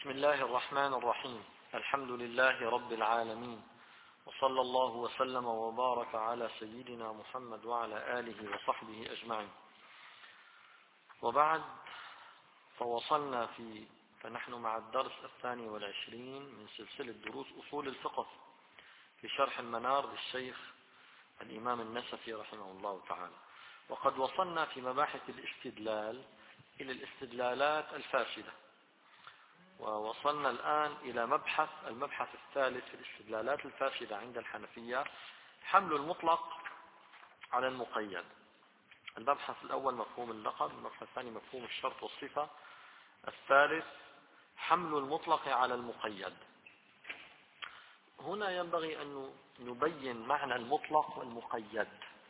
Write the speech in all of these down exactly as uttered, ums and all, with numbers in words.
بسم الله الرحمن الرحيم. الحمد لله رب العالمين، وصلى الله وسلم وبارك على سيدنا محمد وعلى آله وصحبه أجمعين. وبعد، فوصلنا في فنحن مع الدرس الثاني والعشرين من سلسلة دروس أصول الفقه في شرح المنار للشيخ الإمام النسفي رحمه الله تعالى. وقد وصلنا في مباحث الاستدلال إلى الاستدلالات الفاسدة، ووصلنا الآن إلى مبحث المبحث الثالث في الاستدلالات الفاسدة عند الحنفية، حمل المطلق على المقيد. المبحث الأول مفهوم اللقب، المبحث الثاني مفهوم الشرط والصفة، الثالث حمل المطلق على المقيد. هنا ينبغي أن نبين معنى المطلق والمقيد.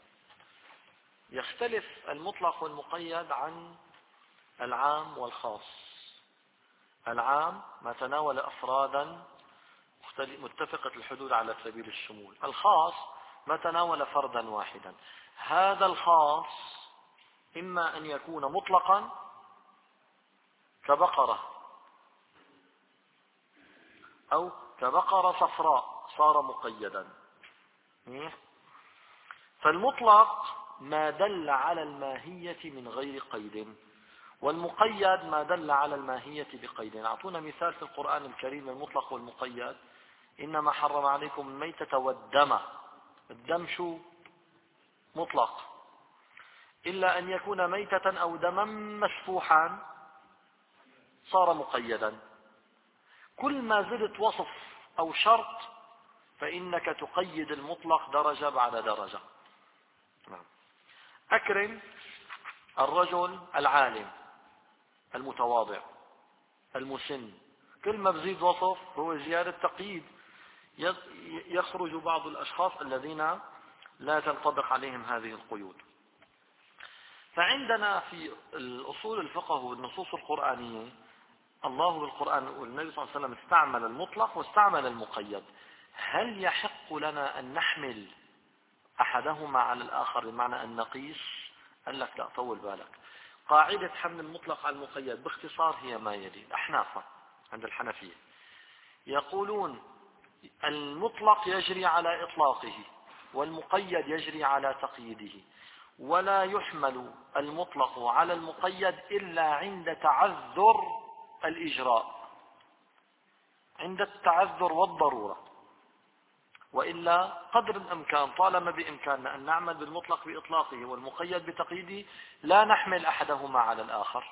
يختلف المطلق والمقيد عن العام والخاص. العام ما تناول أفرادا متفقة الحدود على سبيل الشمول، الخاص ما تناول فردا واحدا. هذا الخاص إما أن يكون مطلقا كبقرة، أو كبقرة صفراء صار مقيدا. فالمطلق ما دل على الماهية من غير قيد، والمقيد ما دل على الماهية بقيد. أعطونا مثال في القرآن الكريم المطلق والمقيد. إنما حرم عليكم الميتة والدم. الدم شو؟ مطلق، إلا أن يكون ميتة أو دما مسفوحا صار مقيدا. كل ما زدت وصف أو شرط فإنك تقيد المطلق درجة بعد درجة. أكرم الرجل العالم المتواضع المسن، كل ما بزيد وصف هو زيادة تقييد. يخرج بعض الأشخاص الذين لا تنطبق عليهم هذه القيود. فعندنا في الأصول الفقه والنصوص القرآنية، الله بالقرآن والنبي صلى الله عليه وسلم استعمل المطلق واستعمل المقيد. هل يحق لنا أن نحمل أحدهما على الآخر بمعنى أن نقيس؟ قال لك لا، طول بالك. قاعدة حمل المطلق على المقيد باختصار هي ما يلي. الأحناف عند الحنفية يقولون المطلق يجري على إطلاقه، والمقيد يجري على تقييده، ولا يحمل المطلق على المقيد إلا عند تعذر الإجراء، عند التعذر والضرورة. وإلا قدر الإمكان، طالما بإمكاننا أن نعمل بالمطلق بإطلاقه والمقيد بتقييده، لا نحمل أحدهما على الآخر.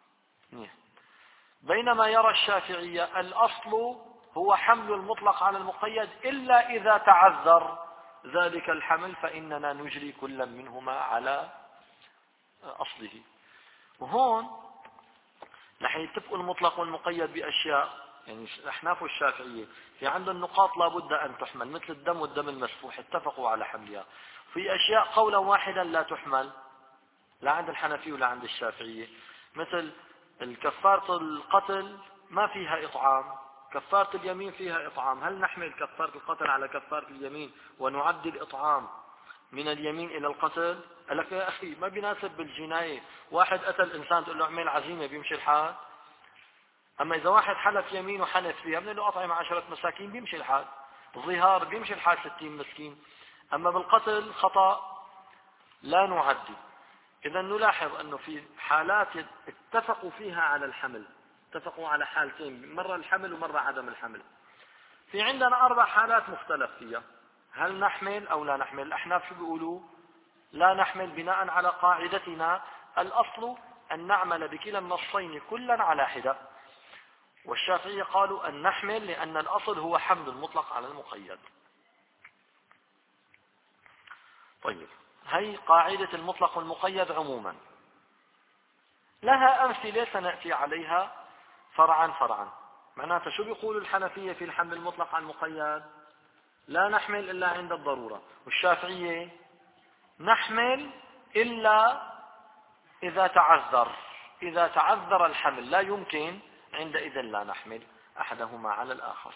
بينما يرى الشافعية الأصل هو حمل المطلق على المقيد إلا إذا تعذر ذلك الحمل، فإننا نجري كل منهما على أصله. وهون رح يتفقوا المطلق والمقيد بأشياء، يعني الأحناف والشافعية في عندهم نقاط لابد أن تحمل، مثل الدم والدم المسفوح اتفقوا على حملها. في أشياء قولا واحدا لا تحمل، لا عند الحنفية ولا عند الشافعية، مثل الكفارة القتل ما فيها إطعام، كفارة اليمين فيها إطعام. هل نحمل كفارة القتل على كفارة اليمين ونعدي الإطعام من اليمين إلى القتل؟ قال لك يا أخي ما بيناسب بالجناية، واحد قتل إنسان تقول له اعمل عزيمة بيمشي الحال. أما إذا واحد حلف يمين وحنث فيها من له أطعم عشرة مساكين بيمشي الحال، ظهار بيمشي الحال ستين مسكين. أما بالقتل خطأ لا نعدي. إذا نلاحظ أنه في حالات اتفقوا فيها على الحمل، اتفقوا على حالتين، مرة الحمل ومرة عدم الحمل. في عندنا أربع حالات مختلف فيها، هل نحمل أو لا نحمل. الأحناف شو بيقولوا؟ لا نحمل بناء على قاعدتنا الأصل أن نعمل بكلا النصين كلا على حدة. والشافعية قالوا أن نحمل لأن الأصل هو حمل المطلق على المقيد. طيب، هي قاعدة المطلق والمقيد عموما، لها أمثلة سنأتي عليها فرعا فرعا. معناتها شو بيقول الحنفية في الحمل المطلق على المقيد؟ لا نحمل إلا عند الضرورة. والشافعية نحمل إلا إذا تعذر، إذا تعذر الحمل لا يمكن، عندئذ لا نحمل أحدهما على الآخر.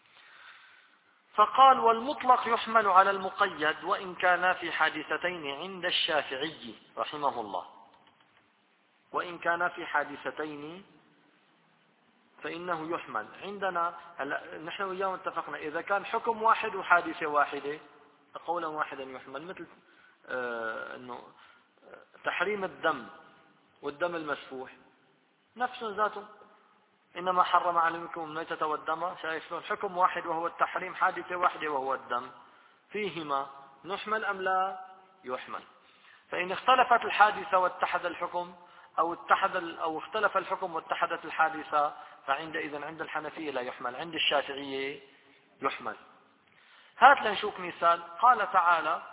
فقال والمطلق يحمل على المقيد وإن كان في حادثتين عند الشافعي رحمه الله، وإن كان في حادثتين فإنه يحمل. عندنا هلا نحن وياهم اتفقنا إذا كان حكم واحد وحادثة واحدة قولا واحدا يحمل، مثل آه أنه تحريم الدم والدم المسفوح نفس ذاته، إنما حرم عليكم الميتة والدم. شايف شلون؟ حكم واحد وهو التحريم، حادثة واحدة وهو الدم، فيهما نحمل أم لا يحمل. فإن اختلفت الحادثة واتحد الحكم، أو اتحد أو اختلف الحكم واتحدت الحادثة، فعندئذ عند الحنفية لا يحمل، عند الشافعية يحمل. هات لنشوف مثال. قال تعالى: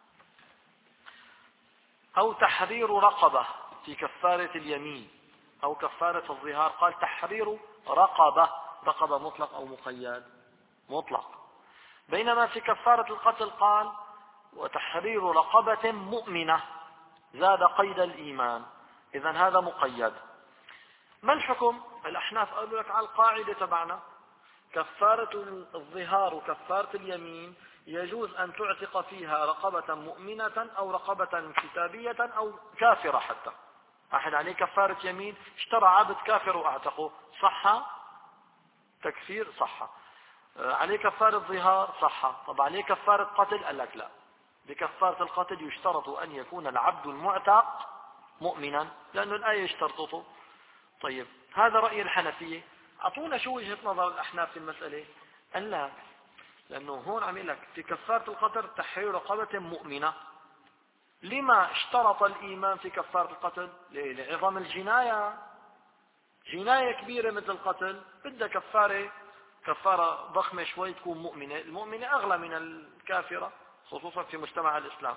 أو تحرير رقبة في كفارة اليمين أو كفارة الظهار. قال تحرير رقبة، رقبة مطلق أو مقيد؟ مطلق. بينما في كفارة القتل قال وتحرير رقبة مؤمنة، زاد قيد الإيمان، إذن هذا مقيد. ما الحكم؟ الأحناف قالوا لك على القاعدة تبعنا كفارة الظهار وكفارة اليمين يجوز أن تعتق فيها رقبة مؤمنة أو رقبة كتابية أو كافرة. حتى أحد عليه كفارة يمين اشترى عبد كافر وأعتقه، صح تكفير؟ صح. عليه كفارة ظهار؟ صح. طب عليه كفارة قتل؟ قال لك لا، بكفارة القتل يشترط أن يكون العبد المعتق مؤمنا، لأن الآية اشترطته. طيب هذا رأي الحنفية. أعطونا شو وجهة نظر الأحناف في المسألة. قال لا، لأنه هون عم يقول لك في كفارة القتل تحرير رقبة مؤمنة. لما اشترط الإيمان في كفارة القتل؟ لعظم الجناية، جناية كبيرة مثل القتل بدها كفارة، كفارة ضخمة شوي تكون مؤمنة. المؤمنة أغلى من الكافرة خصوصا في مجتمع الإسلام.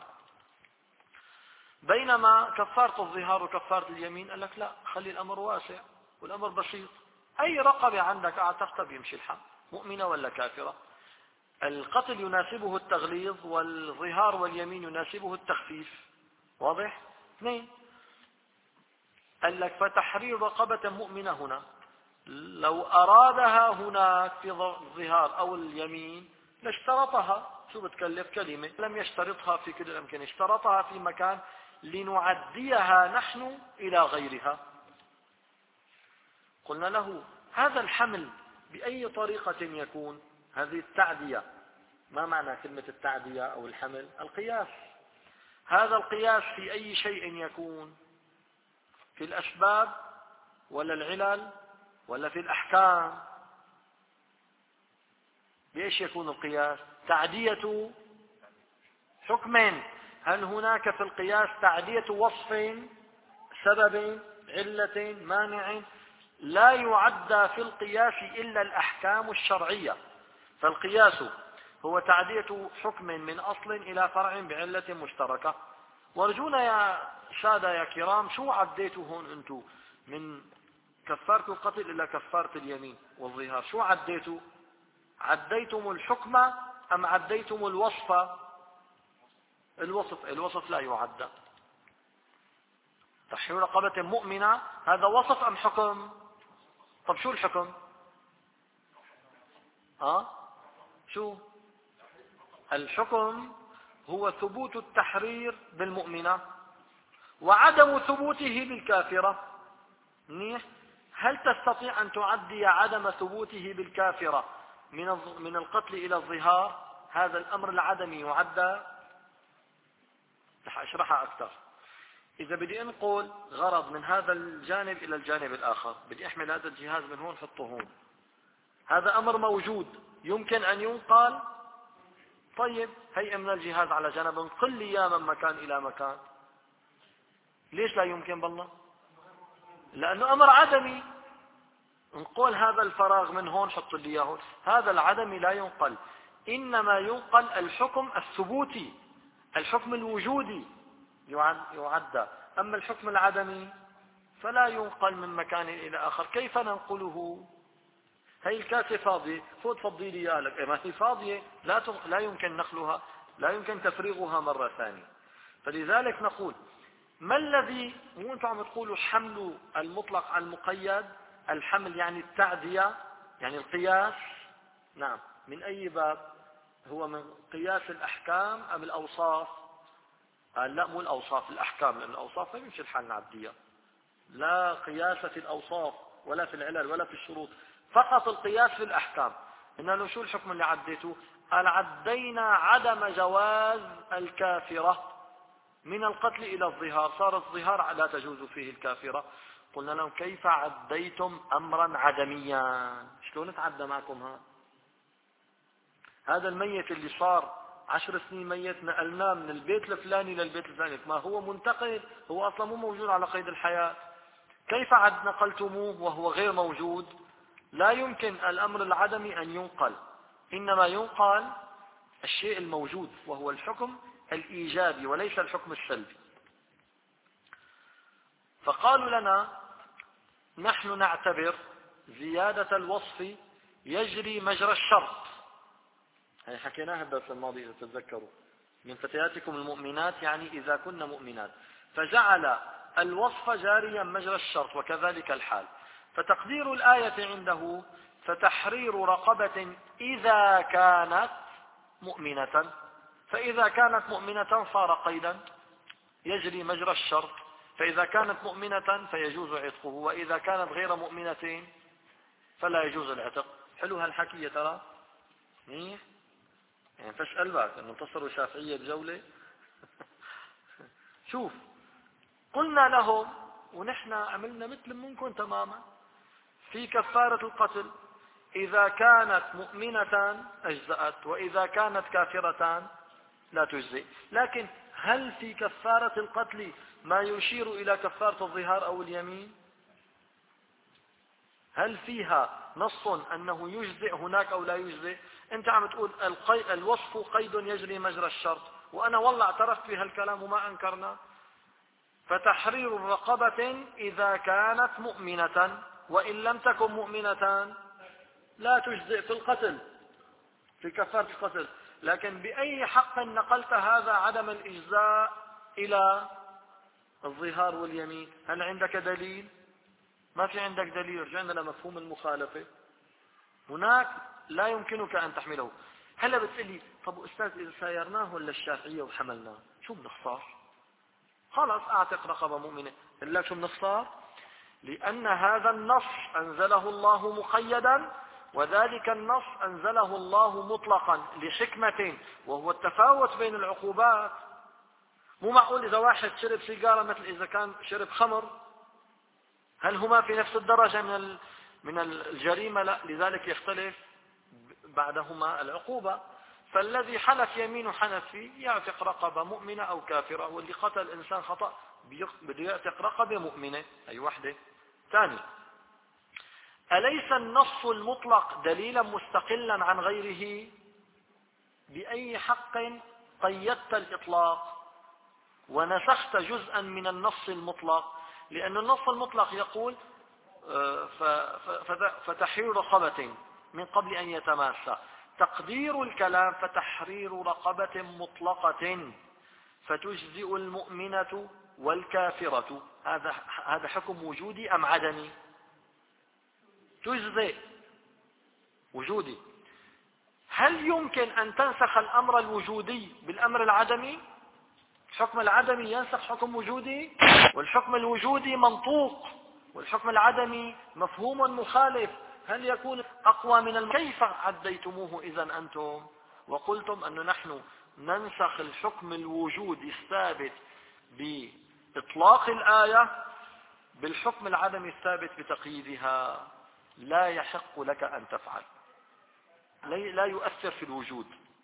بينما كفارة الظهار وكفارة اليمين قال لك لا، خلي الأمر واسع والأمر بسيط، أي رقبة عندك أعتقد بيمشي الحال، مؤمنة ولا كافرة. القتل يناسبه التغليظ والظهار واليمين يناسبه التخفيف. واضح؟ اثنين. قال لك فتحرير رقبة مؤمنة هنا، لو أرادها هناك في الظهار أو اليمين لاشترطها. شو بتكلف كلمة؟ لم يشترطها في كل الأمكنة، اشترطها في مكان لنعديها نحن إلى غيرها. قلنا له هذا الحمل بأي طريقة يكون؟ هذه التعدية. ما معنى كلمة التعدية أو الحمل؟ القياس. هذا القياس في أي شيء يكون؟ في الأسباب ولا العلل ولا في الأحكام؟ بإيش يكون القياس؟ تعدية حكم. هل هناك في القياس تعدية وصف، سبب، علة، مانع؟ لا يعدى في القياس إلا الأحكام الشرعية. فالقياس هو تعدية حكم من أصل إلى فرع بعلة مشتركة. وارجونا يا سادة يا كرام، شو عديتوا هون أنتم من كفارة القتل إلى كفارة اليمين والظهار؟ شو عديتوا؟ عديتم الحكم أم عديتم الوصف؟ الوصف. الوصف لا يعدى. تحرير رقبة مؤمنة هذا وصف أم حكم؟ طب شو الحكم؟ ها؟ شو الحكم؟ هو ثبوت التحرير بالمؤمنة وعدم ثبوته بالكافرة. منيح. هل تستطيع أن تعدي عدم ثبوته بالكافرة من من القتل إلى الظهار؟ هذا الأمر العدمي يعدى. رح أشرحها أكثر. إذا بدي أنقل غرض من هذا الجانب إلى الجانب الآخر، بدي أحمل هذا الجهاز من هون حطه هون، هذا أمر موجود يمكن أن ينقل. طيب هيئ من الجهاز على جنب، انقل لي إياه من مكان إلى مكان. ليش لا يمكن بالله؟ لأنه أمر عدمي. انقل هذا الفراغ من هون حط لي إياه هون، هذا العدمي لا ينقل، إنما ينقل الحكم الثبوتي، الحكم الوجودي يعدى. أما الحكم العدمي فلا ينقل من مكان إلى آخر. كيف ننقله؟ هي الكاسة فاضية، فوت فضي لي إياها لك، ما هي فاضية، لا لا يمكن نقلها، لا يمكن تفريغها مرة ثانية. فلذلك نقول ما الذي مو انتم عم تقولوا حمل المطلق على المقيد؟ الحمل يعني التعدية، يعني القياس. نعم. من أي باب؟ هو من قياس الأحكام أم الأوصاف؟ قال لا، مو الأوصاف، الأحكام، لأن الأوصاف ما يمشي الحال نعديها. لا قياس في الأوصاف، ولا في العلل ولا في الشروط، فقط القياس في الأحكام. إن له شو الحكم اللي عديته؟ قال عدينا عدم جواز الكافرة من القتل إلى الظهار، صار الظهار لا تجوز فيه الكافرة. قلنا لهم كيف عديتم أمرا عدميا؟ شلون تعدى معكم هذا؟ هذا الميت اللي صار عشر سنين ميت نقلناه من البيت الفلاني للبيت الفلاني، ما هو منتقل، هو أصلا مو موجود على قيد الحياة، كيف عد نقلتموه وهو غير موجود؟ لا يمكن الأمر العدمي أن ينقل، إنما ينقل الشيء الموجود وهو الحكم الإيجابي وليس الحكم السلبي. فقالوا لنا نحن نعتبر زيادة الوصف يجري مجرى الشرط. هي حكيناها الدرس الماضي إذا تتذكروا، من فتياتكم المؤمنات يعني إذا كن مؤمنات، فجعل الوصف جاريا مجرى الشرط وكذلك الحال. فتقدير الآية عنده فتحرير رقبة إذا كانت مؤمنة، فإذا كانت مؤمنة صار قيدا يجري مجرى الشرط، فإذا كانت مؤمنة فيجوز عتقه، وإذا كانت غير مؤمنة فلا يجوز العتق. حلو هالحكي يا ترى؟ يعني فاسأل بعد أن انتصروا شافعية بجولة. شوف، قلنا لهم ونحن عملنا مثل منكم تماما في كفارة القتل، إذا كانت مؤمنة أجزأت، وإذا كانت كافرة لا تجزئ. لكن هل في كفارة القتل ما يشير إلى كفارة الظهار أو اليمين؟ هل فيها نص أنه يجزئ هناك أو لا يجزئ؟ أنت عم تقول القي... الوصف قيد يجري مجرى الشرط، وأنا والله اعترفت في هالكلام وما أنكرنا. فتحرير الرقبة إذا كانت مؤمنة، وإن لم تكن مؤمنة لا تجزئ في القتل، في كفارة القتل. لكن بأي حق نقلت هذا عدم الإجزاء إلى الظهار واليمين؟ هل عندك دليل؟ ما في عندك دليل. رجعنا لمفهوم المخالفة، هناك لا يمكنك أن تحمله. هلا بتقلي طب أستاذ إذا سايرناه ولا الشافعية وحملناه شو بنخسر؟ خلاص أعتق رقبة مؤمنة. إلا شو بنخسر؟ لأن هذا النص أنزله الله مقيدا، وذلك النص أنزله الله مطلقا لحكمة، وهو التفاوت بين العقوبات. مو معقول إذا واحد شرب سيجارة مثل إذا كان شرب خمر، هل هما في نفس الدرجة من من الجريمة؟ لا، لذلك يختلف بعدهما العقوبة. فالذي حلف يمين حنف فيه يعتق رقبة مؤمنة أو كافرة، واللي قتل إنسان خطأ بده يعتق رقبة مؤمنة أي وحدة. ثاني، أليس النص المطلق دليلا مستقلا عن غيره؟ بأي حق قيدت الإطلاق ونسخت جزءا من النص المطلق؟ لأن النص المطلق يقول فتحرير رقبة من قبل أن يتماسى. تقدير الكلام فتحرير رقبة مطلقة فتجزئ المؤمنة والكافرة. هذا هذا حكم وجودي أم عدمي؟ تجزئ وجودي. هل يمكن أن تنسخ الأمر الوجودي بالأمر العدمي؟ الحكم العدمي ينسخ حكم وجودي، والحكم الوجودي منطوق، والحكم العدمي مفهوم مخالف. هل يكون أقوى من الم... كيف عديتموه إذن أنتم وقلتم أن نحن ننسخ الحكم الوجودي الثابت بإطلاق الآية بالحكم العدمي الثابت بتقييدها؟ لا يحق لك أن تفعل، لا يؤثر في الوجود.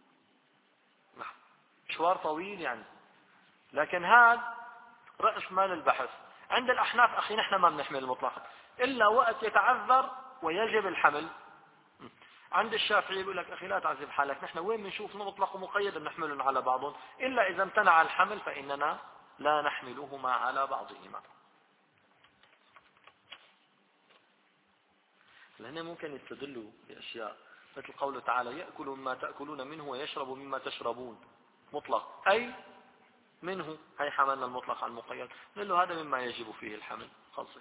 مشوار طويل يعني، لكن هذا رأس مال البحث. عند الأحناف أخي نحن ما بنحمل المطلق إلا وقت يتعذر ويجب الحمل. عند الشافعي يقول لك أخي لا تعذب حالك، نحن وين بنشوف مطلق ومقيد بنحملهم على بعضهم، إلا إذا امتنع الحمل فإننا لا نحملهما على بعضهما. لهنا ممكن يستدلوا بأشياء مثل قوله تعالى يأكل مما تأكلون منه ويشرب مما تشربون، مطلق أي منه، هي حملنا المطلق على المقيد، نقول له هذا مما يجب فيه الحمل. خلصت.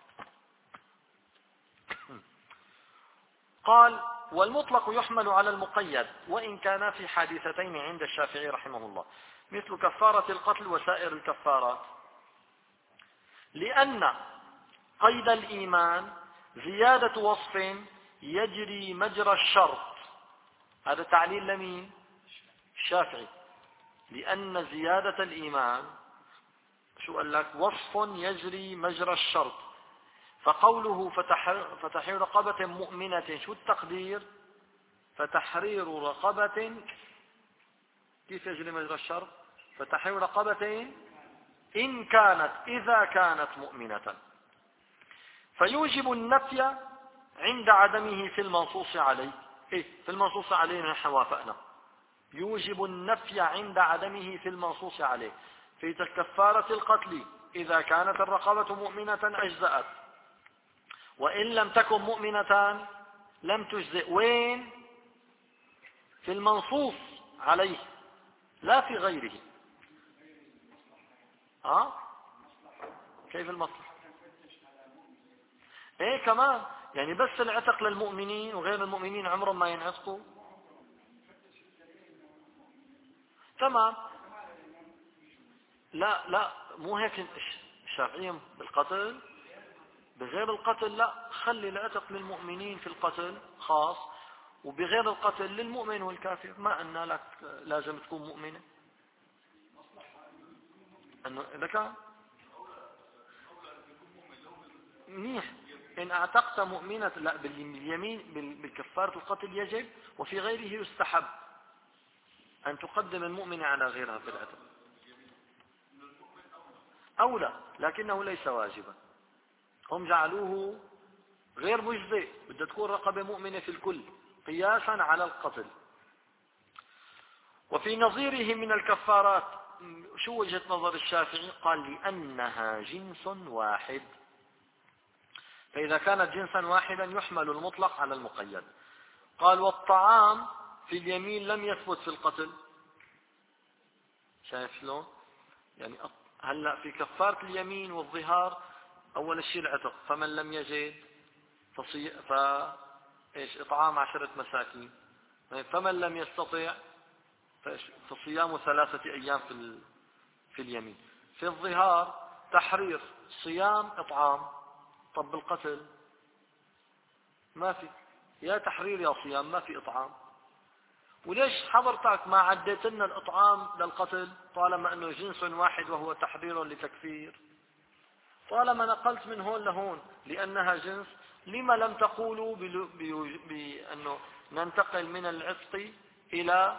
قال والمطلق يحمل على المقيد وإن كان في حادثتين عند الشافعي رحمه الله، مثل كفارة القتل وسائر الكفارات، لأن قيد الإيمان زيادة وصف يجري مجرى الشرط، هذا تعليل لمين؟ الشافعي. لأن زيادة الإيمان شو قال لك؟ وصف يجري مجرى الشرط. فقوله فتحرير رقبة مؤمنة، شو التقدير؟ فتحرير رقبة، كيف يجري مجرى الشرط؟ فتحرير رقبة إن كانت إذا كانت مؤمنة، فيوجب النفي عند عدمه في المنصوص عليه. إيه في المنصوص عليه نحن وافقنا، يوجب النفي عند عدمه في المنصوص عليه. في كفارة القتل إذا كانت الرقبة مؤمنة أجزأت، وإن لم تكن مؤمنة لم تجزئ. وين؟ في المنصوص عليه لا في غيره. ها؟ كيف المصلحة؟ ايه كمان، يعني بس العتق للمؤمنين وغير المؤمنين عمرهم ما ينعتقوا. تمام. لا لا مو هيك الشافعية بالقتل، بغير القتل لا، خلي العتق للمؤمنين في القتل خاص، وبغير القتل للمؤمن والكافر. ما أن لك لازم تكون مؤمنة، أنه إذا كان منيح إن أعتقت مؤمنة، لا باليمين بالكفارة القتل يجب، وفي غيره يستحب أن تقدم المؤمنة على غيرها في العتق. أولى، لكنه ليس واجبا. هم جعلوه غير مجزئ، بدها تكون رقبة مؤمنة في الكل قياسا على القتل. وفي نظيره من الكفارات شو وجهة نظر الشافعي؟ قال لأنها جنس واحد، فإذا كانت جنسا واحدا يحمل المطلق على المقيد. قال والطعام في اليمين لم يثبت في القتل. شايف شلون؟ يعني هلا في كفارة اليمين والظهار أول شيء العتق، فمن لم يجد فصي... ف... إيش إطعام عشرة مساكين، فمن لم يستطع فصيام ثلاثة أيام في ال... في اليمين. في الظهار تحرير، صيام، إطعام. طب بالقتل ما في، يا تحرير يا صيام، ما في إطعام. وليش حضرتك ما عديت لنا الإطعام للقتل طالما أنه جنس واحد وهو تحرير لتكفير؟ طالما نقلت من هون لهون لأنها جنس، لما لم تقولوا بأنه ننتقل من العتق إلى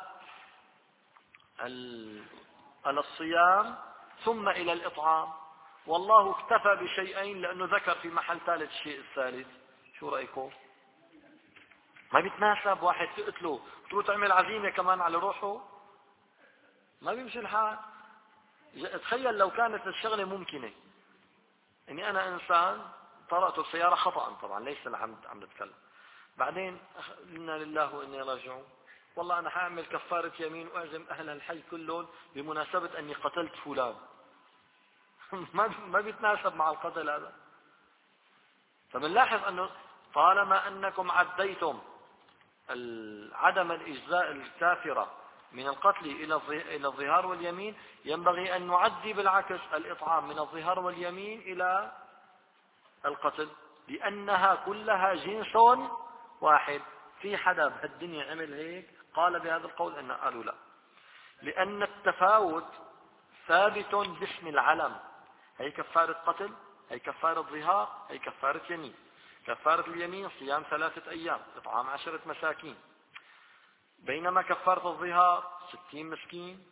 الصيام ثم إلى الإطعام؟ والله اكتفى بشيئين لأنه ذكر في محل ثالث الشيء الثالث. شو رأيكم؟ ما بيتناسب واحد تقتله تقول تعمل عزيمة كمان على روحه، ما بيمشي الحال. تخيل لو كانت الشغلة ممكنة، اني انا انسان طرقت السيارة خطأ، طبعا ليس العمد عم بتكلم، بعدين انا لله واني راجعون، والله انا حاعمل كفارة يمين واعزم اهل الحي كلهم بمناسبة اني قتلت فلان. ما ما بيتناسب مع القتل هذا. فبنلاحظ انه طالما انكم عديتم عدم الاجزاء الكافرة من القتل الى الظهار واليمين، ينبغي ان نعدي بالعكس الإطعام من الظهار واليمين الى القتل، لأنها كلها جنس واحد. في حدا بهالدنيا عمل هيك قال بهذا القول؟ أن قالوا لا، لأن التفاوت ثابت باسم العلم. هي كفارة قتل، هي كفارة ظهار، هي كفارة يمين. كفارة اليمين صيام ثلاثة أيام، إطعام عشرة مساكين، بينما كفارة الظهار ستين مسكين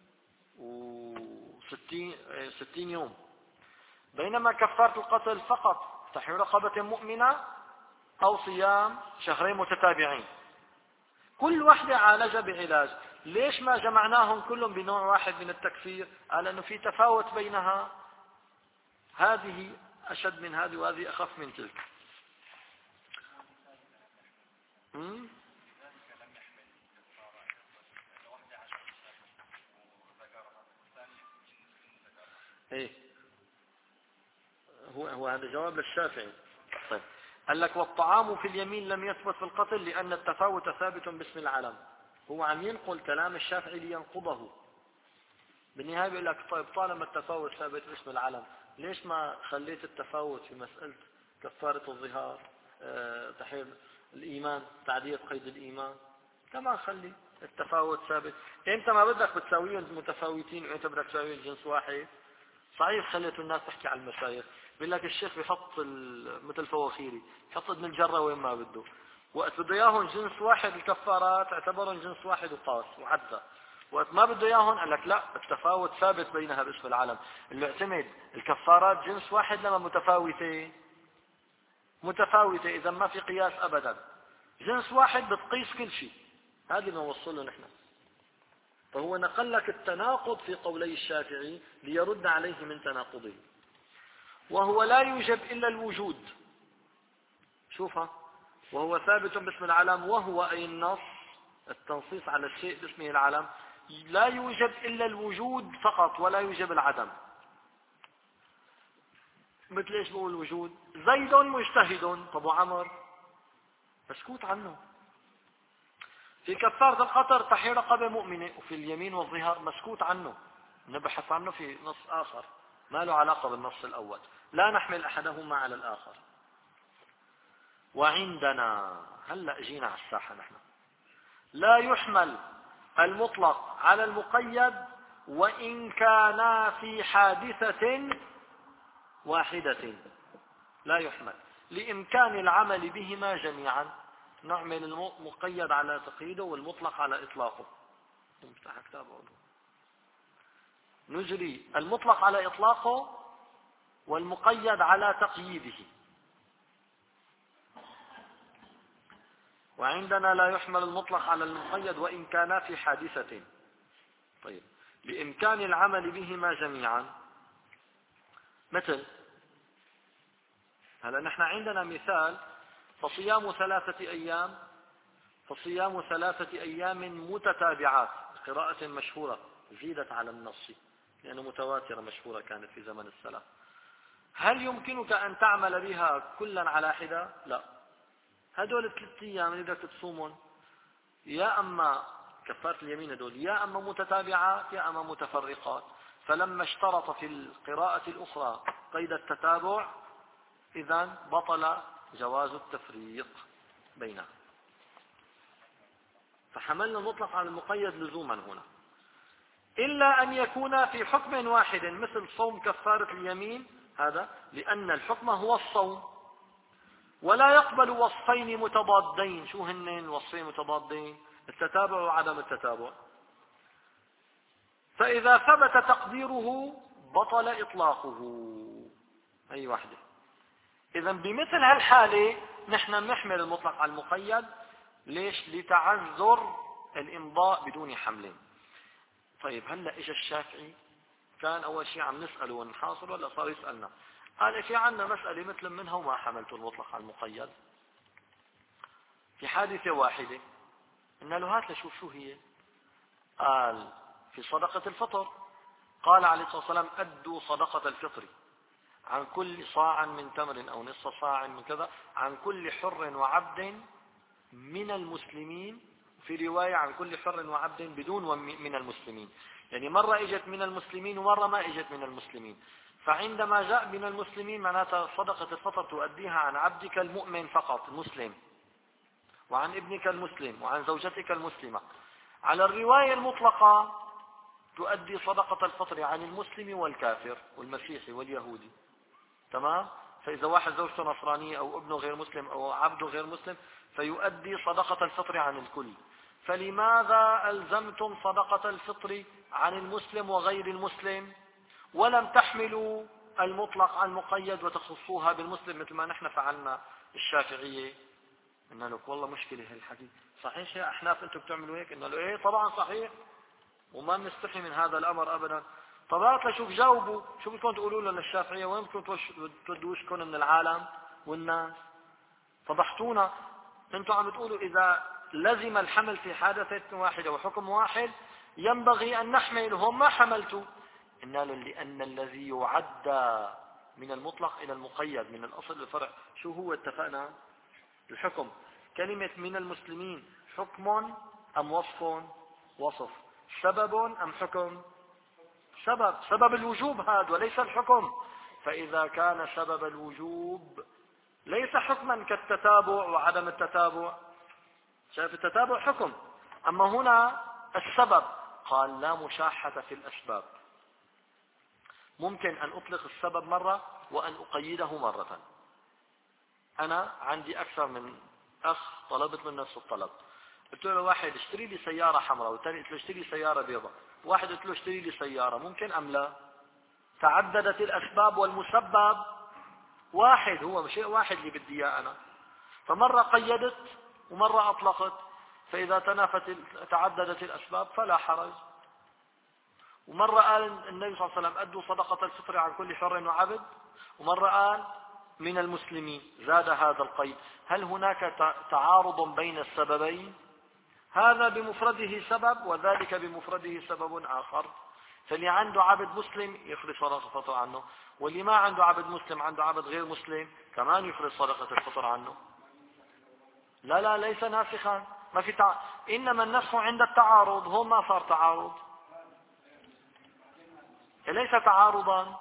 وستين ستين يوم. بينما كفارة القتل فقط تحرير رقبة مؤمنة أو صيام شهرين متتابعين. كل واحدة عالجة بعلاج. ليش ما جمعناهم كلهم بنوع واحد من التكفير؟ قال أنه في تفاوت بينها، هذه أشد من هذه وهذه أخف من تلك. م? ايه هو هو هذا جواب للشافعي. طيب قال لك والطعام في اليمين لم يثبت في القتل لأن التفاوت ثابت باسم العلم. هو عم ينقل كلام الشافعي لينقضه. بالنهاية بيقول لك طيب طالما التفاوت ثابت باسم العلم، ليش ما خليت التفاوت في مسألة كفارة الظهار تحرير الإيمان، تعديل قيد الإيمان، كما خلي التفاوت ثابت. إمتى ما بدك بتساويهم متفاوتين وإمتى بدك تساويهم جنس واحد. صحيح خليتوا الناس تحكي على المشايخ، بيقول لك الشيخ بيحط مثل فواخيري يحط ابن الجرة وين ما بده، وقت بده اياهم جنس واحد الكفارات اعتبرهم جنس واحد وقاس وعدى، وقت ما بده اياهم قال لك لا التفاوت ثابت بينها باسم العالم، اللي اعتمد الكفارات جنس واحد لما متفاوتة متفاوتة اذا ما في قياس ابدا، جنس واحد بتقيس كل شيء، هذا اللي بنوصل له نحن. فهو نقل لك التناقض في قولي الشافعي ليرد عليه من تناقضه. وهو لا يوجب إلا الوجود، شوفها، وهو ثابت باسم العلم، وهو أي النص التنصيص على الشيء باسمه العلم، لا يوجب إلا الوجود فقط ولا يوجب العدم. مثل ايش بقول الوجود؟ زيد مجتهد، طب وعمر مسكوت عنه. في كفارة القطر تحرير رقبة مؤمنة، وفي اليمين والظهار مسكوت عنه، نبحث عنه في نص آخر ما له علاقة بالنص الأول، لا نحمل أحدهما على الآخر. وعندنا هلأ جينا على الساحة نحن، لا يحمل المطلق على المقيد وإن كانا في حادثة واحدة، لا يحمل لإمكان العمل بهما جميعا. نعمل المقيد على تقييده والمطلق على إطلاقه. نجري المطلق على إطلاقه والمقيد على تقييده. وعندنا لا يحمل المطلق على المقيد وإن كانا في حادثة. طيب، لإمكان العمل بهما جميعا. مثل هلا نحن عندنا مثال، فصيام ثلاثة أيام فصيام ثلاثة أيام متتابعات، قراءة مشهورة زيدت على النص لأنه متواترة مشهورة كانت في زمن السلف. هل يمكنك أن تعمل بها كلا على حدة؟ لا، هدول الثلاث أيام اللي بدك تصومهم يا أما كفارة اليمين هدول يا أما متتابعات يا أما متفرقات، فلما اشترط في القراءة الأخرى قيد التتابع إذن بطل جواز التفريق بينها، فحملنا المطلق على المقيد لزوما هنا، إلا أن يكون في حكم واحد مثل صوم كفارة اليمين، هذا لأن الحكم هو الصوم، ولا يقبل وصفين متضادين. شو هن الوصفين متضادين؟ التتابع وعدم التتابع. فإذا ثبت تقديره بطل إطلاقه، أي واحدة. إذا بمثل هالحالة نحن نحمل المطلق على المقيد. ليش؟ لتعذر الإمضاء بدون حمل. طيب هلا اجى الشافعي، كان أول شيء عم نسأله ونحاصره، ولا صار يسألنا؟ قال في عنا مسألة مثل منها وما حملت المطلق على المقيد في حادثة واحدة. قلنا له هات لشوف شو هي. قال في صدقة الفطر، قال عليه الصلاة والسلام أدوا صدقة الفطر عن كل صاع من تمر أو نصف صاع من كذا عن كل حر وعبد من المسلمين، في رواية عن كل حر وعبد بدون من المسلمين، يعني مرة اجت من المسلمين ومرة ما اجت من المسلمين. فعندما جاء من المسلمين معناتها صدقة الفطر تؤديها عن عبدك المؤمن فقط مسلم، وعن ابنك المسلم، وعن زوجتك المسلمة. على الرواية المطلقة تؤدي صدقة الفطر عن المسلم والكافر والمسيحي واليهودي، تمام؟ فإذا واحد زوجته نصرانية أو ابنه غير مسلم أو عبده غير مسلم فيؤدي صدقة الفطر عن الكل. فلماذا ألزمتم صدقة الفطر عن المسلم وغير المسلم ولم تحملوا المطلق عن المقيد وتخصوها بالمسلم مثل ما نحن فعلنا الشافعية؟ قلنا له والله مشكلة هالحديث، صحيح يا أحناف أنتم بتعملوا هيك؟ قلنا له إيه طبعا صحيح وما بنستحي من هذا الأمر أبدا. طبعا لشوف جاوبوا شو بدكم تقولوا له للشافعية؟ وين بدكم تودوا وشكم من العالم والناس؟ فضحتونا. انتم عم بتقولوا إذا لزم الحمل في حادثة واحدة وحكم واحد ينبغي أن نحمل، هم ما حملتوا. قلنا له لأن الذي يعدى من المطلق إلى المقيد من الأصل للفرع شو هو؟ اتفقنا الحكم. كلمة من المسلمين حكم أم وصف؟ وصف. سبب أم حكم؟ سبب. سبب الوجوب هذا وليس الحكم. فإذا كان سبب الوجوب ليس حكما كالتتابع وعدم التتابع. شايف التتابع حكم، أما هنا السبب قال لا مشاحة في الأسباب. ممكن أن أطلق السبب مرة وأن أقيده مرة. أنا عندي أكثر من أخ طلبت من نفس الطلب، قلت له واحد اشتري لي سيارة حمراء، والثاني قلت له اشتري لي سيارة بيضاء، واحد قلت له اشتري لي سيارة، ممكن أم لا؟ تعددت الأسباب والمسبب واحد، هو شيء واحد اللي بدي إياه أنا. فمرة قيدت ومرة أطلقت، فإذا تنافت تعددت الأسباب فلا حرج. ومرة قال النبي صلى الله عليه وسلم أدوا صدقة الفطر عن كل حر وعبد، ومرة قال من المسلمين، زاد هذا القيد. هل هناك تعارض بين السببين؟ هذا بمفرده سبب وذلك بمفرده سبب آخر. فاللي عنده عبد مسلم يخرج صدقة الفطر عنه، واللي ما عنده عبد مسلم عنده عبد غير مسلم كمان يخرج صدقة الفطر عنه. لا لا ليس ناسخا، ما في تع... إنما النسخ عند التعارض، هون ما صار تعارض، ليس تعارضا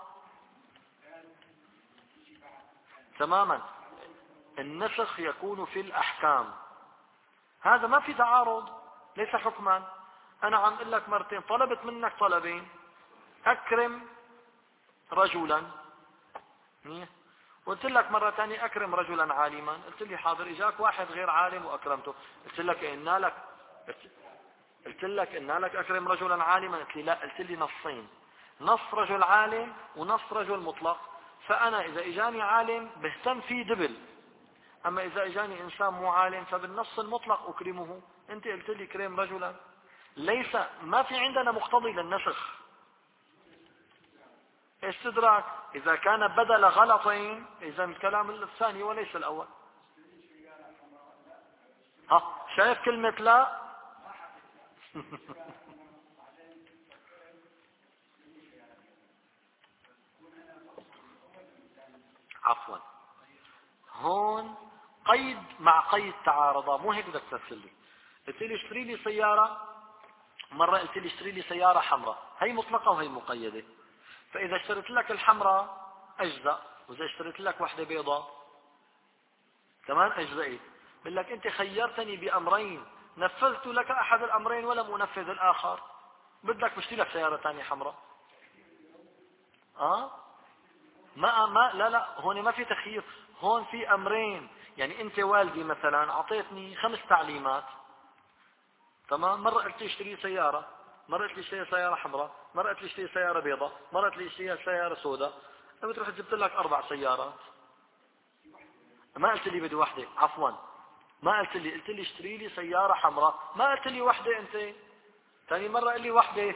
تماما. النسخ يكون في الأحكام، هذا ما في تعارض، ليس حكما. أنا عم أقول لك مرتين، طلبت منك طلبين، أكرم رجلا، قلت لك مرة ثانية أكرم رجلا عالما، قلت لي حاضر. إجاك واحد غير عالم وأكرمته، قلت لك إن لك قلت لك إن لك أكرم رجلا عالما، قلت لي لا، قلت لي نصين، نص رجل عالم ونص رجل مطلق. فأنا إذا إجاني عالم بهتم فيه دبل، أما إذا إجاني إنسان مو عالم فبالنص المطلق أكرمه. أنت قلت لي كريم رجلا، ليس ما في عندنا مقتضي للنسخ. استدراك، إذا كان بدل غلطين إذا الكلام الثاني وليس الأول. ها شايف كلمة لا؟ عفوا، هون قيد مع قيد تعارضا، مو هيك بدك تفسر لي. قلت لي اشتري لي سيارة، مرة قلت لي اشتري لي سيارة حمراء، هي مطلقة وهي مقيدة. فإذا اشتريت لك الحمراء أجزاء، وإذا اشتريت لك واحدة بيضاء كمان أجزائي. بقول لك أنت خيرتني بأمرين، نفذت لك أحد الأمرين ولم أنفذ الآخر، بدك بشتري لك سيارة ثانية حمراء. آه ما ما لا لا هون ما في تخيير، هون في أمرين. يعني أنت والدي مثلا أعطيتني خمس تعليمات، تمام؟ مرة قلت لي اشتري سيارة، مرة قلت لي اشتري سيارة حمراء، مرة قلت لي اشتري سيارة بيضاء، مرة قلت لي اشتري سيارة سوداء. أنا بتروح جبت لك أربع سيارات، ما قلت لي بدي واحدة. عفوا ما قلت لي، قلت لي اشتري لي سيارة حمراء، ما قلت لي واحدة. أنت ثاني مرة قل لي واحدة،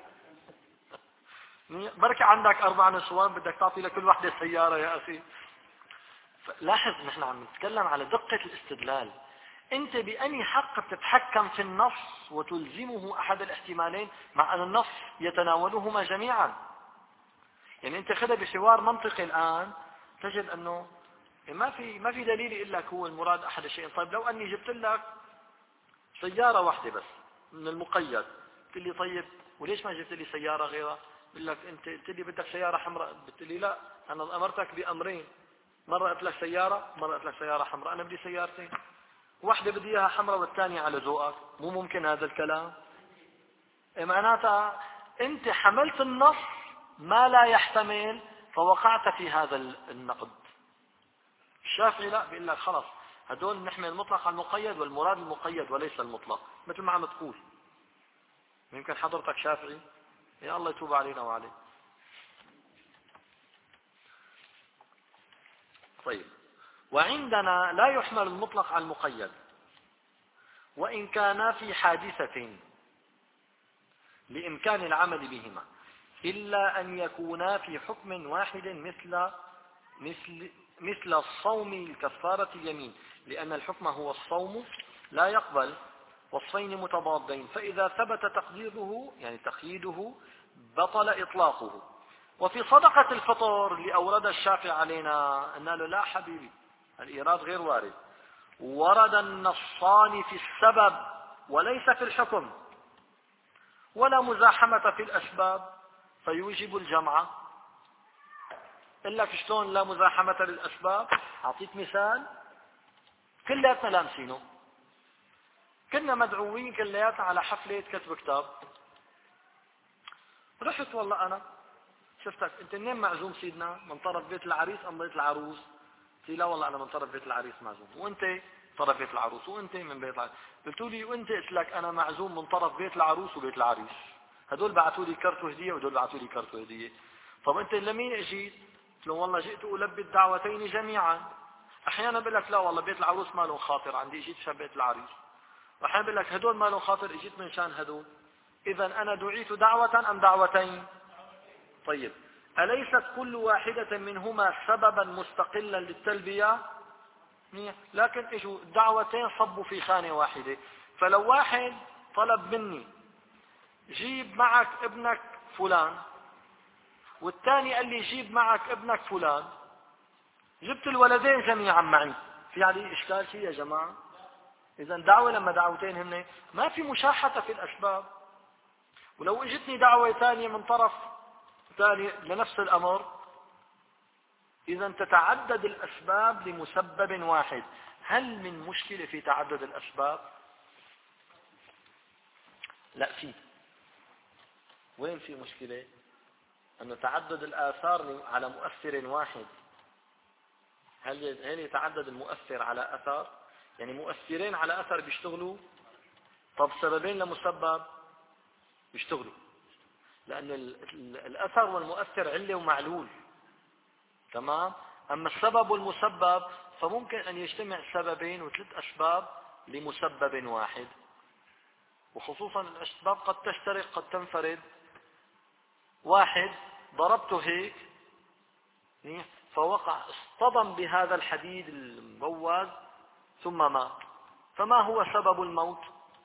بركي عندك أربع نسوان بدك تعطي لكل واحدة سيارة يا أخي. لاحظ نحن عم نتكلم على دقة الاستدلال. أنت بأي حق بتتحكم في النص وتلزمه أحد الاحتمالين مع أن النص يتناولهما جميعا؟ يعني أنت خذها بحوار منطقي الآن تجد أنه ما في ما في دليل يقول لك هو المراد أحد الشيئين. طيب لو أني جبت لك سيارة واحدة بس من المقيد، قلت لي طيب وليش ما جبت لي سيارة غيرها؟ بقول لك أنت قلت لي بدك سيارة حمراء، قلت لي لا، أنا أمرتك بأمرين، مرة قلت لك سيارة، مرة قلت لك سيارة حمراء، أنا بدي سيارتين، واحدة بدي إياها حمراء والثانية على ذوقك. مو ممكن هذا الكلام. معناتها أنت حملت النص ما لا يحتمل فوقعت في هذا النقد. الشافعي لا، بيقول لك خلص هدول نحمل المطلق على المقيد، والمراد المقيد وليس المطلق، مثل ما عم تقول. يمكن حضرتك شافعي، يا الله يتوب علينا وعليه. طيب، وعندنا لا يحمل المطلق على المقيد وإن كان في حادثة لإمكان العمل بهما، إلا أن يكونا في حكم واحد مثل مثل مثل الصوم الكفارة اليمين، لأن الحكم هو الصوم لا يقبل وصفين متضادين، فإذا ثبت تقديره يعني تقييده بطل إطلاقه. وفي صدقة الفطر اللي أورد الشافعي علينا أن له لا حبيبي، الإيراد غير وارد، ورد النصان في السبب وليس في الحكم، ولا مزاحمة في الأسباب فيوجب الجمع. قل لك شلون لا مزاحمة للأسباب. أعطيك مثال كلياتنا لامسينه. كنا مدعوين كلياتنا على حفلة كتب كتاب. رحت والله أنا شفتك أنت منين معزوم سيدنا؟ من طرف بيت العريس أم بيت العروس؟ قلت لا والله أنا من طرف بيت العريس معزوم. وأنت؟ طرف بيت العروس. وأنت من بيت العريس. قلتوا لي وأنت؟ قلت لك أنا معزوم من طرف بيت العروس وبيت العريس. هدول بعثوا لي كرت هدية وهدول بعثوا لي كرت هدية. طب أنت لمين أجيت؟ قلت له والله جئت ألبي الدعوتين جميعا. أحيانا بقول لك لا والله بيت العروس ما له خاطر عندي اجيت عشان بيت العريس. أحيانا بقول لك هدول ما له خاطر اجيت من شان هدول. إذا أنا دعيت دعوة أم دعوتين؟ طيب أليست كل واحدة منهما سببا مستقلا للتلبية؟ لكن اجوا الدعوتين صبوا في خانة واحدة. فلو واحد طلب مني جيب معك ابنك فلان، والثاني قال لي جيب معك ابنك فلان، جبت الولدين جميعا معي، في عليه إشكال شيء يا جماعة؟ إذا دعوة لما دعوتين هن ما في مشاحة في الأسباب. ولو اجتني دعوة ثانية من طرف ثاني لنفس الأمر، إذا تتعدد الأسباب لمسبب واحد. هل من مشكلة في تعدد الأسباب؟ لا في. وين في مشكلة؟ أن تعدد الآثار على مؤثر واحد. هل هل يتعدد المؤثر على أثر؟ يعني مؤثرين على أثر بيشتغلوا؟ طب سببين لمسبب بيشتغلوا، لأن الأثر والمؤثر علة ومعلول. تمام. أما السبب والمسبب فممكن أن يجتمع سببين وثلاث أسباب لمسبب واحد، وخصوصا الأسباب قد تشترك قد تنفرد. واحد ضربته هيك فوقع اصطدم بهذا الحديد المبوز ثم مات. فما هو سبب الموت؟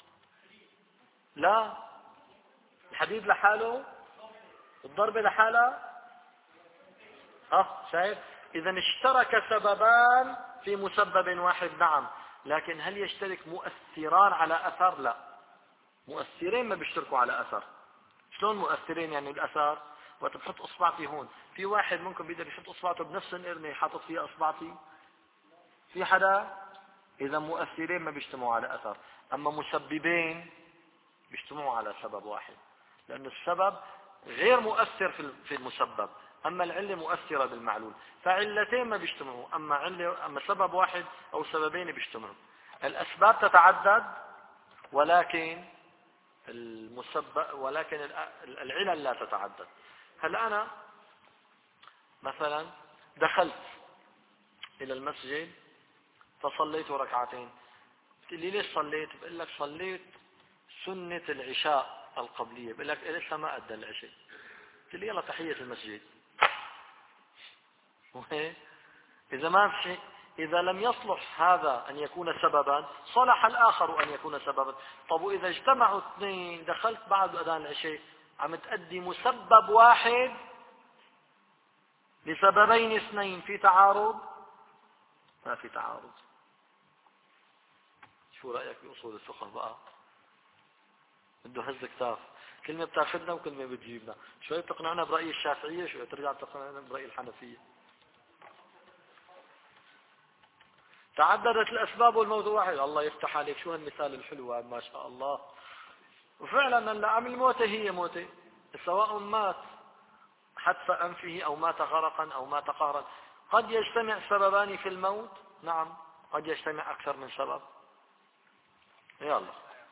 لا الحديد لحاله، الضربة لحالها. اه شايف؟ إذا اشترك سببان في مسبب واحد. نعم، لكن هل يشترك مؤثران على أثر؟ لا، مؤثرين ما بيشتركوا على أثر. شلون مؤثرين؟ يعني الأثر وقت بحط اصبعتي هون، في واحد ممكن بيقدر يحط اصبعته بنفس القرنة حاطط فيها اصبعتي؟ في حدا؟ اذا مؤثرين ما بيجتمعوا على اثر. اما مسببين بيجتمعوا على سبب واحد، لأن السبب غير مؤثر في المسبب، اما العلة مؤثرة بالمعلول. فعلتين ما بيجتمعوا، اما علة اما سبب واحد او سببين بيجتمعوا. الاسباب تتعدد ولكن المسبب ولكن العلل لا تتعدد. هل أنا مثلا دخلت إلى المسجد فصليت ركعتين، قلت لي ليش صليت؟ بقول لك صليت سنة العشاء القبلية. بقول لك لسه ما أدى العشاء. قلت لي يلا تحية المسجد. إذا ما في إذا لم يصلح هذا أن يكون سببا، صلح الآخر أن يكون سببا. طب وإذا اجتمعوا اثنين دخلت بعد أذان العشاء عم تأدي مسبب واحد لسببين اثنين، في تعارض؟ ما في تعارض. شو رأيك بأصول الفقه بقى؟ بده هز كتاف، كلمة بتاخذنا وكلمة بتجيبنا. شوي بتقنعنا برأي الشافعية، شوي ترجع تقنعنا برأي الحنفية. تعددت الأسباب والموت واحد. الله يفتح عليك، شو هالمثال الحلو هذا ما شاء الله. وفعلا هلا عم الموتة هي موتة، سواء مات حتف أنفه أو مات غرقا أو مات قهرا. قد يجتمع سببان في الموت، نعم، قد يجتمع أكثر من سبب. يلا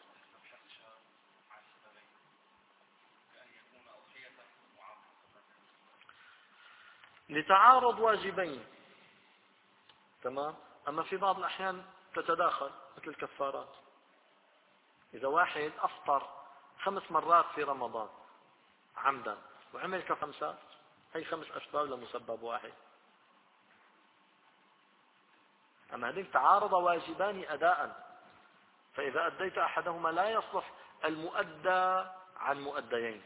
لتعارض واجبين. تمام. أما في بعض الأحيان تتداخل مثل الكفارات. إذا واحد أفطر خمس مرات في رمضان عمدا وعمل كخمسات، هي خمس أسباب لمسبب واحد. أما هذه تعارض واجبان أداء، فإذا أديت أحدهما لا يصلح المؤدى عن مؤديين.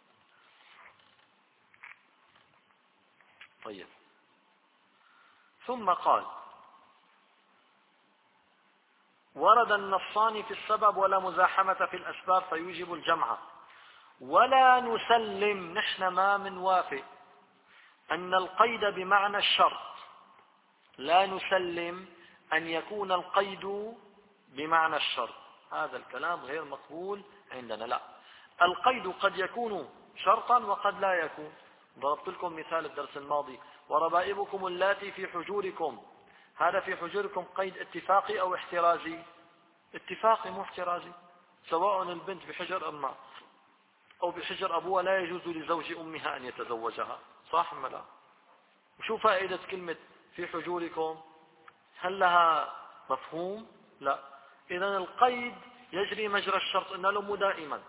طيب، ثم قال ورد النصان في السبب ولا مزاحمة في الأسباب فيوجب الجمع. ولا نسلم، نحن ما منوافق أن القيد بمعنى الشرط، لا نسلم أن يكون القيد بمعنى الشرط. هذا الكلام غير مقبول عندنا. لا، القيد قد يكون شرطا وقد لا يكون. ضربت لكم مثال الدرس الماضي: وربائبكم اللاتي في حجوركم. هذا في حجوركم قيد اتفاقي أو احترازي؟ اتفاقي مو احترازي. سواء البنت بحجر أمها أو بحجر أبوها لا يجوز لزوج أمها أن يتزوجها، صح ولا لا؟ وشو فائدة كلمة في حجوركم؟ هل لها مفهوم؟ لا. إذن القيد يجري مجرى الشرط، إن له مو دائما.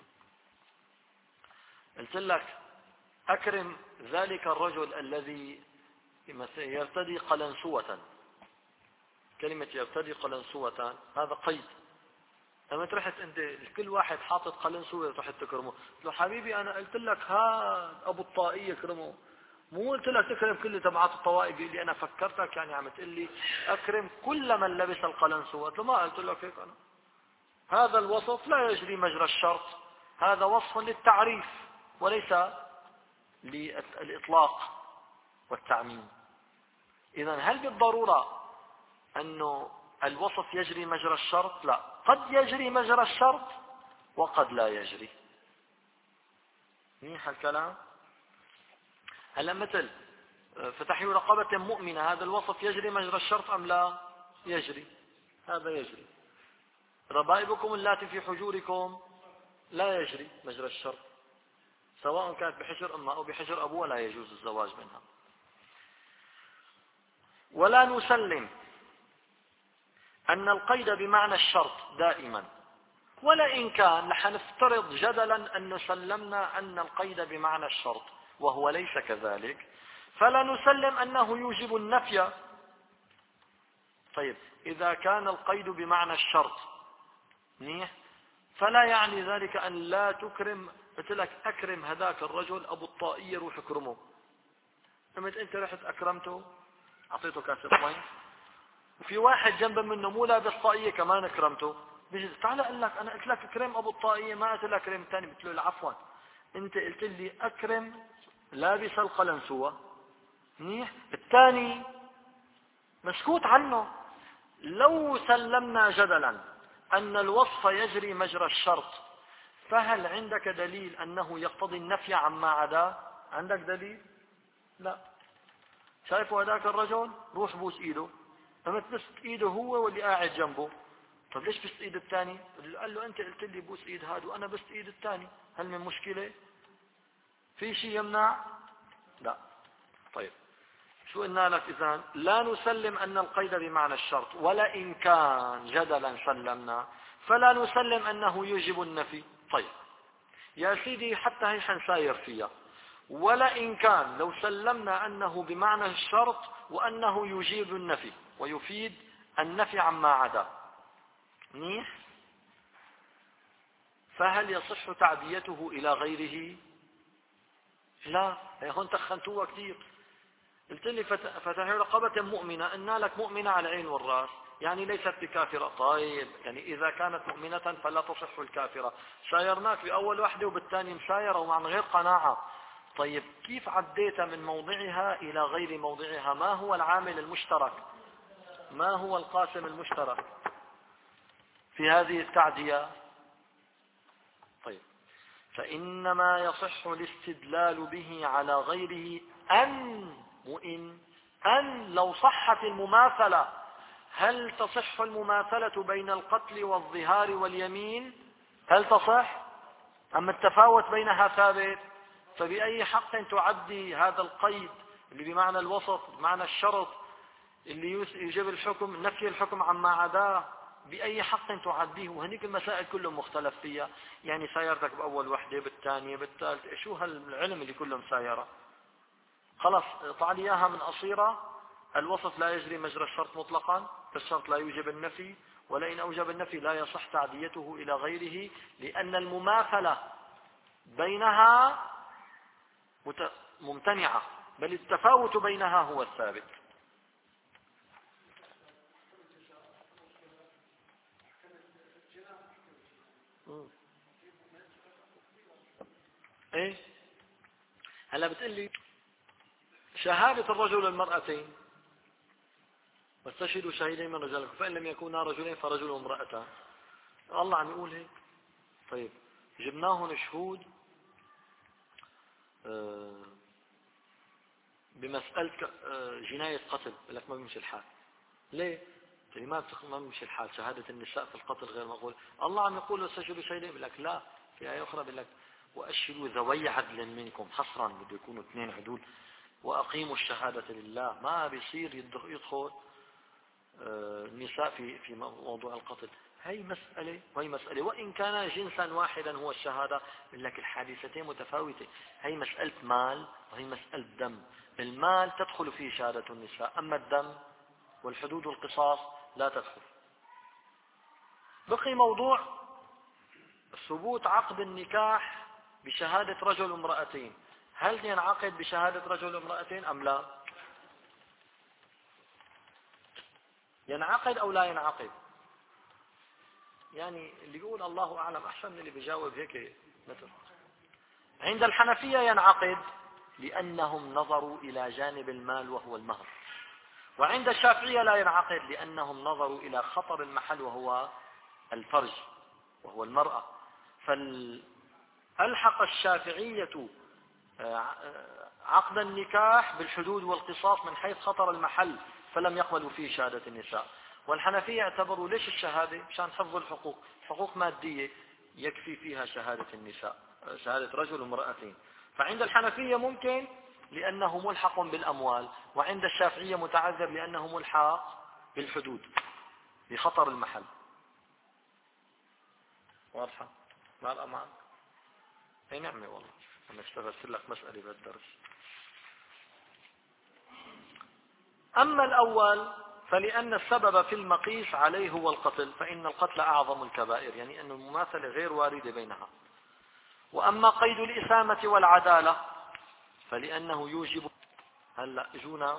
قلت لك أكرم ذلك الرجل الذي يرتدي قلنسوة. كلمة يرتدي قلنسوة هذا قيد. لما رحت انت كل واحد حاطط قلنسوة رحت تكرمه، لو حبيبي انا قلت لك ها ابو الطائي يكرمه، مو قلت لك تكرم كل تبعات الطوائف اللي انا فكرتك يعني عم تقول لي اكرم كل من لبس القلنسوة. لو ما قلت لك هيك انا. هذا الوصف لا يجري مجرى الشرط، هذا وصف للتعريف وليس للإطلاق والتعميم. إذن هل بالضرورة أنه الوصف يجري مجرى الشرط؟ لا، قد يجري مجرى الشرط وقد لا يجري. منيح الكلام. هلا مثل فتحوا رقبة مؤمنة، هذا الوصف يجري مجرى الشرط أم لا؟ يجري، هذا يجري. ربائبكم اللاتي في حجوركم لا يجري مجرى الشرط، سواء كانت بحجر أمها أو بحجر أبوها لا يجوز الزواج منها. ولا نسلم أن القيد بمعنى الشرط دائما، ولئن كان لحنفترض جدلا أن سلمنا أن القيد بمعنى الشرط وهو ليس كذلك، فلا نسلم أنه يوجب النفي. طيب إذا كان القيد بمعنى الشرط منيح، فلا يعني ذلك أن لا تكرم. قلت لك أكرم هذاك الرجل أبو الطائي، روح اكرمه. لما أنت رحت أكرمته أعطيته كاسة مي، وفي واحد جنب منه مو لابس طاقية كمان اكرمته، بيجي تعال اقول لك انا قلت لك اكرم ابو الطاقية، ما قلت لك اكرم الثاني. قلت له عفوا، انت قلت لي اكرم لابس القلنسوة، منيح، الثاني مسكوت عنه. لو سلمنا جدلا ان الوصف يجري مجرى الشرط، فهل عندك دليل انه يقتضي النفي عما عدا؟ عندك دليل؟ لا. شايفوا هذاك الرجل؟ روح بوس ايده. لما تبست ايده هو واللي قاعد جنبه، طب ليش بست ايد الثاني؟ قال له انت قلت لي بوس ايد هذا وانا بست ايد الثاني، هل من مشكلة؟ في شيء يمنع؟ لا. طيب شو قلنا لك؟ اذا لا نسلم ان القيد بمعنى الشرط، ولئن كان جدلا سلمنا، فلا نسلم انه يوجب النفي. طيب يا سيدي حتى هي حنساير فيها. ولئن كان لو سلمنا انه بمعنى الشرط وانه يجيب النفي ويفيد النفي عما عدا، منيح، فهل يصح تعديته الى غيره؟ لا. هون تخنتوها كثير. قلت لي فتحوا رقبة مؤمنة، قلنا لك مؤمنة على العين والراس، يعني ليست بكافرة. طيب يعني إذا كانت مؤمنة فلا تصح الكافرة. سايرناك بأول وحدة وبالثاني مسايرة ومع غير قناعة. طيب كيف عديت من موضعها إلى غير موضعها؟ ما هو العامل المشترك؟ ما هو القاسم المشترك في هذه التعدية؟ طيب فإنما يصح الاستدلال به على غيره أن وإن أن لو صحت المماثلة. هل تصح المماثلة بين القتل والظهار واليمين؟ هل تصح؟ أما التفاوت بينها ثابت، فبأي حق تعدي هذا القيد اللي بمعنى الوسط بمعنى الشرط اللي يجب الحكم نفي الحكم عما عداه، بأي حق تعديه؟ وهنيك المسائل كلهم مختلف فيها. يعني سايرتك بأول وحدة بالثانية بالثالثة، شو هالعلم اللي كله مسايرة؟ خلاص طلع لي اياها من قصيرة. الوصف لا يجري مجرى الشرط مطلقا، فالشرط لا يوجب النفي، ولئن أوجب النفي لا يصح تعديته إلى غيره، لأن المماثلة بينها ممتنعة، بل التفاوت بينها هو الثابت. ايه هلا بتقول لي شهادة الرجل المرأتين، واستشهدوا شهيدين من رجالكم فإن لم يكونا رجلين فرجل وامرأتان. الله عم يقول هيك. طيب جبناهم شهود بمسألة جناية قتل، لك ما بيمشي الحال. ليه؟ يعني ما ما بيمشي الحال، شهادة النساء في القتل غير مقبول. الله عم يقول استشهدوا شهيدين، بيقول لك لا، في آية أخرى بيقول لك وأشهدوا ذوي عدل منكم، حصرا بده يكونوا اثنين عدول، وأقيموا الشهادة لله. ما بيصير يدخل النساء في في موضوع القتل. هي مسألة وهي مسألة، وإن كان جنسا واحدا هو الشهادة، لكن الحادثتين متفاوتة. هي مسألة مال وهي مسألة دم. المال تدخل فيه شهادة النساء، أما الدم والحدود والقصاص لا تدخل. بقي موضوع ثبوت عقد النكاح بشهادة رجل وامرأتين. هل ينعقد بشهادة رجل وامرأتين أم لا؟ ينعقد أو لا ينعقد؟ يعني اللي يقول الله أعلم أحسن من اللي بيجاوب هيك مثل. عند الحنفية ينعقد لأنهم نظروا إلى جانب المال وهو المهر، وعند الشافعية لا ينعقد لأنهم نظروا إلى خطر المحل وهو الفرج وهو المرأة. فالحق الشافعية عقد النكاح بالحدود والقصاص من حيث خطر المحل، فلم يقبلوا فيه شهادة النساء. والحنفية اعتبروا ليش الشهادة؟ مشان حفظ الحقوق، حقوق مادية يكفي فيها شهادة النساء، شهادة رجل وامرأتين. فعند الحنفية ممكن لأنه ملحق بالأموال، وعند الشافعية متعذر لأنه ملحق بالحدود بخطر المحل. واضحة؟ مع الأمان؟ أي نعمة والله، أنا اشتغلت لك مسألة بالدرس. أما الأول فلأن السبب في المقيس عليه هو القتل، فإن القتل أعظم الكبائر، يعني أن المماثلة غير واردة بينها. وأما قيد الإسامة والعدالة فلأنه يوجب. هلا اجونا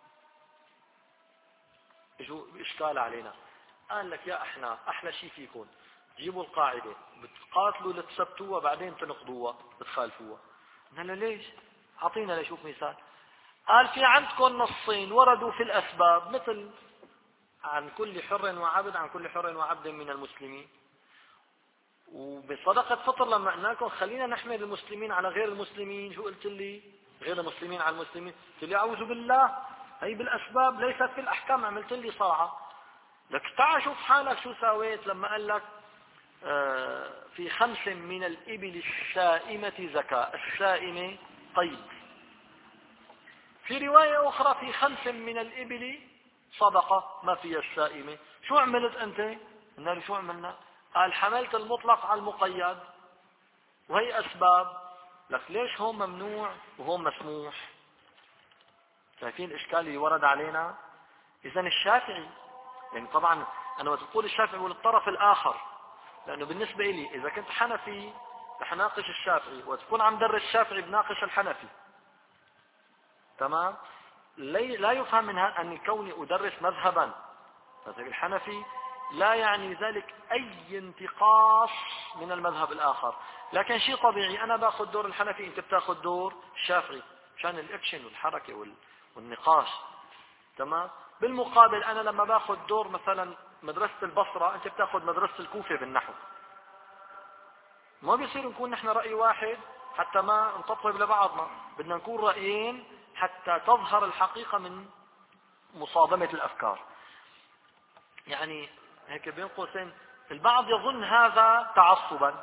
اجوا بإشكال علينا، قال لك يا احنا احلى شيء فيكم جيبوا القاعدة بتقاتلوا لتثبتوها بعدين تنقضوها بتخالفوها. قلنا ليش؟ اعطينا لشوف مثال. قال في عندكم نصين وردوا في الأسباب، مثل عن كل حر وعبد عن كل حر وعبد من المسلمين، وبصدقة فطر لما قلنا لكم خلينا نحمل المسلمين على غير المسلمين، شو قلت لي؟ غير المسلمين على المسلمين. قلت لي أعوذ بالله، هي بالأسباب ليست في الأحكام. عملت لي صاعة. لك تعال شوف حالك شو سويت لما قال لك آه في خمس من الإبل السائمة زكاة. السائمة طيب. في رواية أخرى في خمس من الإبل صدقة ما فيها السائمة. شو عملت أنت؟ قلنا له شو عملنا؟ قال حملت المطلق على المقيد، وهي أسباب. لك ليش هون ممنوع وهون مسموح؟ شايفين الإشكال اللي ورد علينا؟ إذن الشافعي، يعني طبعا أنا بقول الشافعي والطرف الآخر، لأنه بالنسبة لي إذا كنت حنفي رح ناقش الشافعي، وتكون عم درس الشافعي بناقش الحنفي. تمام؟ لا يفهم من هذا أن كوني أدرس مذهبا مذهب الحنفي لا يعني ذلك أي انتقاص من المذهب الآخر، لكن شيء طبيعي أنا باخذ دور الحنفي أنت بتاخذ دور الشافعي مشان الأكشن والحركة والنقاش. تمام؟ بالمقابل أنا لما باخذ دور مثلا مدرسة البصرة أنت بتاخذ مدرسة الكوفة بالنحو، ما بيصير نكون نحن رأي واحد حتى ما نطبطب لبعضنا، بدنا نكون رأيين حتى تظهر الحقيقة من مصادمة الأفكار. يعني هيك بين قوسين البعض يظن هذا تعصبا،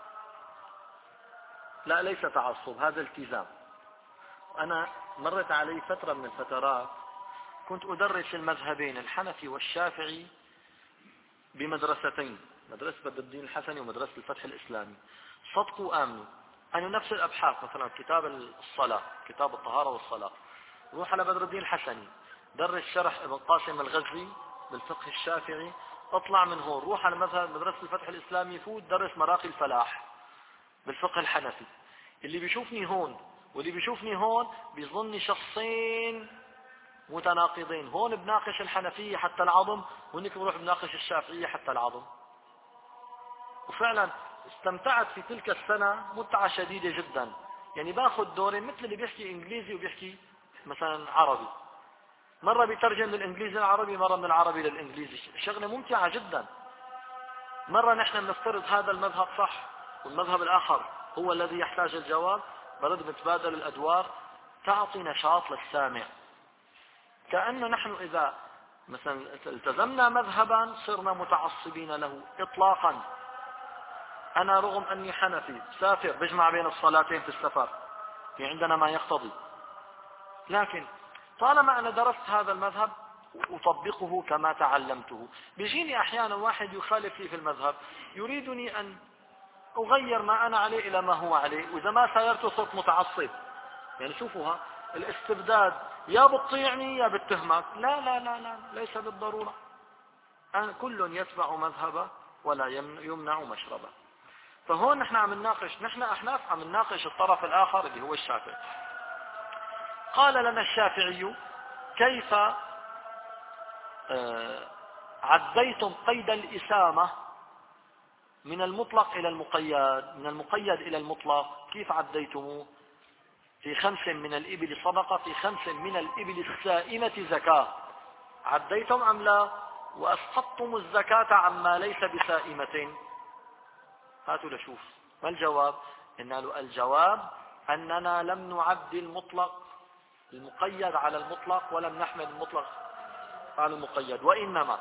لا ليس تعصب، هذا التزام. أنا مرت علي فترة من الفترات كنت أدرس المذهبين الحنفي والشافعي بمدرستين، مدرسة بدر الدين الحسني ومدرسة الفتح الإسلامي. صدقوا آمنوا أنه نفس الأبحاث، مثلا كتاب الصلاة كتاب الطهارة والصلاة، روح على بدر الدين الحسني درس شرح ابن قاسم الغزي بالفقه الشافعي، اطلع من هون روح على مذهب مدرسة الفتح الإسلامي فوت درس مراقي الفلاح بالفقه الحنفي. اللي بيشوفني هون واللي بيشوفني هون بيظني شخصين متناقضين، هون بناقش الحنفية حتى العظم وهناك بروح بناقش الشافعية حتى العظم. وفعلا استمتعت في تلك السنة متعة شديدة جدا، يعني باخذ دورين مثل اللي بيحكي انجليزي وبيحكي مثلا عربي، مرة بيترجم من الإنجليزي للعربي، مرة من العربي للإنجليزي، شغلة ممتعة جدا. مرة نحن بنفترض هذا المذهب صح والمذهب الآخر هو الذي يحتاج الجواب، برد بتبادل الأدوار، تعطي نشاط للسامع. كأنه نحن إذا مثلا التزمنا مذهبا صرنا متعصبين له إطلاقا. أنا رغم أني حنفي سافر بجمع بين الصلاتين في السفر، في عندنا ما يقتضي، لكن طالما أنا درست هذا المذهب أطبقه كما تعلمته. بيجيني أحيانا واحد يخالف لي في المذهب، يريدني أن أغير ما أنا عليه إلى ما هو عليه، وإذا ما سايرته صرت متعصب. يعني شوفوها الاستبداد، يا بتطيعني يا بتهمك. لا لا لا لا، ليس بالضرورة. أنا كل يتبع مذهبه ولا يمنع مشربه. فهون نحن عم نناقش، نحن أحناف عم نناقش الطرف الآخر اللي هو الشافعي. قال لنا الشافعي: كيف عديتم قيد الإسامة من المطلق إلى المقيد، من المقيد إلى المطلق، كيف عديتموه؟ في خمس من الإبل صدقة، في خمس من الإبل السائمة زكاة، عديتم أم لا؟ وأسقطتم الزكاة عما ليس بسائمة. هاتوا لشوف ما الجواب. إن له الجواب أننا لم نعد المطلق المقيد على المطلق، ولم نحمل المطلق على المقيد، وإنما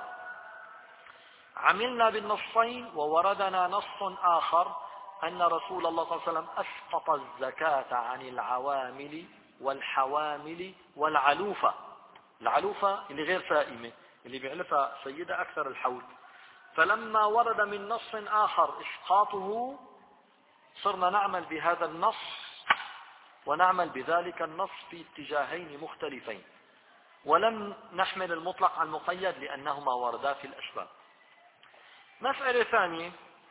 عملنا بالنصين، ووردنا نص آخر أن رسول الله صلى الله عليه وسلم أسقط الزكاة عن العوامل والحوامل والعلوفة. العلوفة اللي غير سائمة، اللي بيعلفها سيدة أكثر الحول. فلما ورد من نص آخر إسقاطه صرنا نعمل بهذا النص ونعمل بذلك النص في اتجاهين مختلفين، ولم نحمل المطلق على المقيد لأنهما وردا في الأسباب. مسألة ثانية،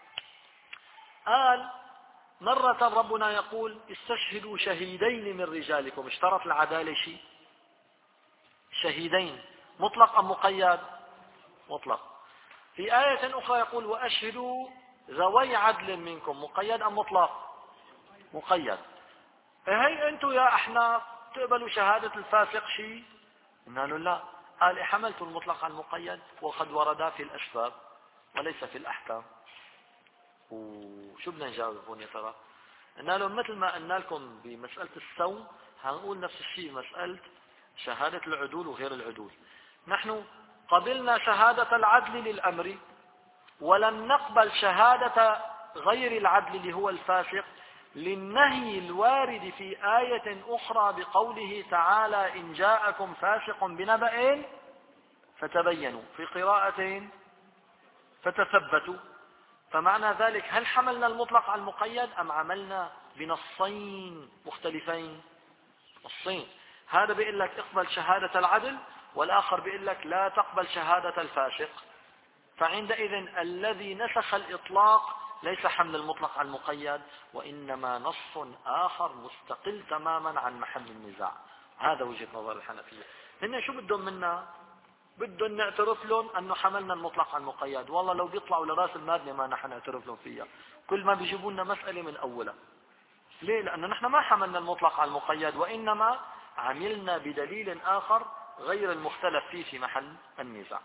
قال مرة ربنا يقول: استشهدوا شهيدين من رجالكم. اشترط العدالة شيء، شهيدين، مطلق أم مقيد؟ مطلق. في آية أخرى يقول: وأشهدوا ذوي عدل منكم. مقيد أم مطلق؟ مقيد. هي أنتم يا أحناف تقبلوا شهادة الفاسق شيء؟ قلنا له لا. قال: حملت المطلق على المقيد وقد وردا في الأسباب وليس في الأحكام. وشو بدنا نجاوب هون يا ترى؟ قلنا له مثل ما قلنا لكم بمسألة السوم، هنقول نفس الشيء مسألة شهادة العدول وغير العدول. نحن قبلنا شهادة العدل للأمر، ولم نقبل شهادة غير العدل اللي هو الفاسق للنهي الوارد في آية أخرى بقوله تعالى: إن جاءكم فاسق بنبأ فتبينوا، في قراءتين فتثبتوا. فمعنى ذلك هل حملنا المطلق على المقيد أم عملنا بنصين مختلفين؟ نصين، هذا بيقول لك اقبل شهادة العدل، والآخر بيقول لك لا تقبل شهادة الفاسق. فعندئذ الذي نسخ الإطلاق ليس حمل المطلق على المقيد، وإنما نص آخر مستقل تماما عن محل النزاع. هذا وجهة نظر الحنفية. هن شو بدهم منا؟ بدهم نعترف لهم أنه حملنا المطلق على المقيد. والله لو بيطلعوا لراس المادة ما نحن نعترف لهم فيها، كل ما بيجيبوا لنا مسألة من أولها. ليه؟ لأنه نحن ما حملنا المطلق على المقيد، وإنما عملنا بدليل آخر غير المختلف فيه في محل النزاع.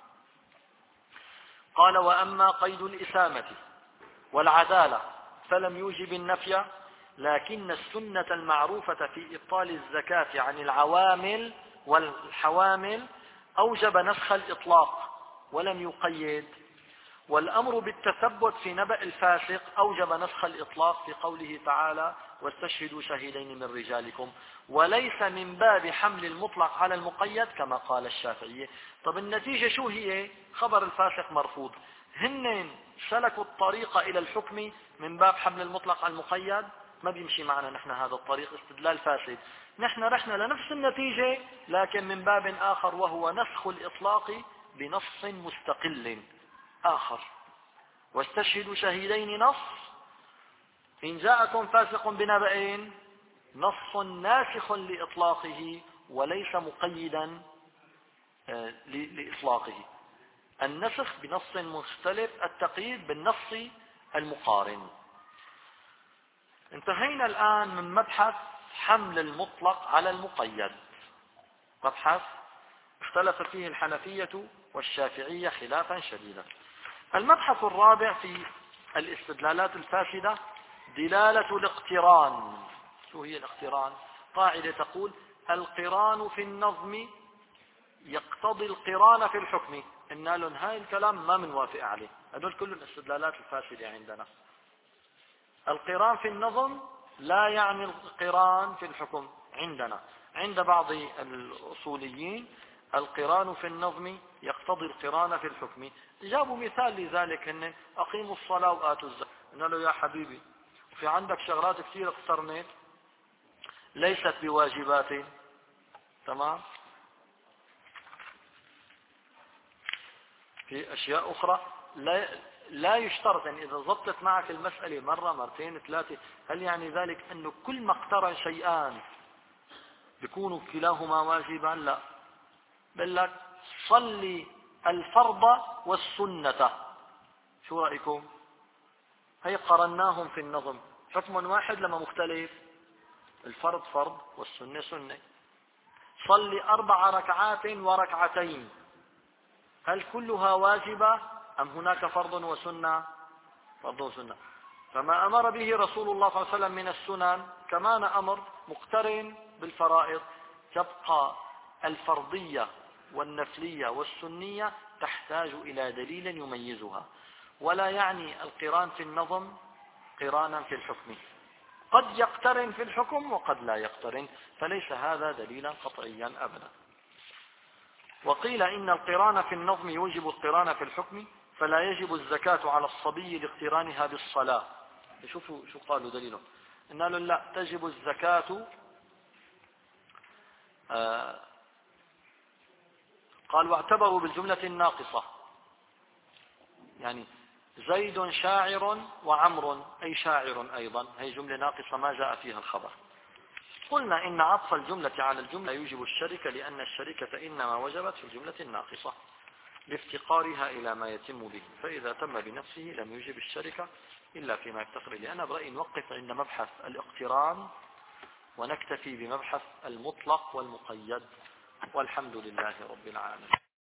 قال: وأما قيد الإسامة والعدالة فلم يوجب النفي، لكن السنة المعروفة في إبطال الزكاة عن العوامل والحوامل أوجب نسخ الإطلاق ولم يقيد، والأمر بالتثبت في نبأ الفاسق أوجب نسخ الإطلاق في قوله تعالى: واستشهدوا شهيدين من رجالكم، وليس من باب حمل المطلق على المقيد كما قال الشافعي. طب النتيجة شو هي؟ خبر الفاسق مرفوض. هن سلكوا الطريق إلى الحكم من باب حمل المطلق على المقيد، ما بيمشي معنا نحن هذا الطريق، استدلال فاسد. نحن رحنا لنفس النتيجة لكن من باب آخر، وهو نسخ الإطلاق بنص مستقل آخر. واستشهدوا شهيدين نص، إن جاءكم فاسق بنبأ نص ناسخ لإطلاقه وليس مقيدا لإطلاقه. النسخ بنص مختلف، التقييد بالنص المقارن. انتهينا الآن من مبحث حمل المطلق على المقيد. مبحث اختلف فيه الحنفية والشافعية خلافا شديدا. المبحث الرابع في الاستدلالات الفاسدة دلالة الاقتران. شو هي الاقتران؟ قاعدة تقول القران في النظم يقتضي القران في الحكم. إن لهم هاي الكلام ما منوافق عليه. هذول كل الاستدلالات الفاسدة عندنا. القران في النظم لا يعني القران في الحكم عندنا. عند بعض الأصوليين القران في النظم يقتضي القران في الحكم. جابوا مثال لذلك هن أقيموا الصلاة وآتوا الزكاة. قلنا له يا حبيبي في عندك شغلات كثير اقترنت ليست بواجبات، تمام، في أشياء أخرى لا لا يشترط. يعني إذا ضبطت معك المسألة مرة مرتين ثلاثة هل يعني ذلك أنه كل ما اقترن شيئان بيكونوا كلاهما واجبا؟ لا. بل لك صلي الفرض والسنة. شو رأيكم؟ هي قرناهم في النظم حكم واحد لما مختلف. الفرض فرض والسنة سنة. صلي أربع ركعات وركعتين هل كلها واجبة أم هناك فرض وسنة؟ فرض وسنة. فما أمر به رسول الله صلى الله عليه وسلم من السنن كمان أمر مقترن بالفرائض. تبقى الفرضية والنفلية والسنية تحتاج إلى دليل يميزها. ولا يعني القران في النظم قرانا في الحكم. قد يقترن في الحكم وقد لا يقترن، فليس هذا دليلا قطعيا أبدا. وقيل إن القران في النظم يوجب القران في الحكم فلا يجب الزكاة على الصبي لاقترانها بالصلاة. شوفوا شو قالوا دليلهم. إن قالوا لا تجب الزكاة. آه قال واعتبروا بالجملة الناقصة. يعني زيد شاعر وعمر أي شاعر أيضا، هي جملة ناقصة ما جاء فيها الخبر. قلنا إن عطف الجملة على الجملة يوجب الشركة لأن الشركة إنما وجبت في الجملة الناقصة لافتقارها إلى ما يتم به، فإذا تم بنفسه لم يوجب الشركة إلا فيما يفتقر إليه. أنا برأيي نوقف عند مبحث الاقتران ونكتفي بمبحث المطلق والمقيد، والحمد لله رب العالمين.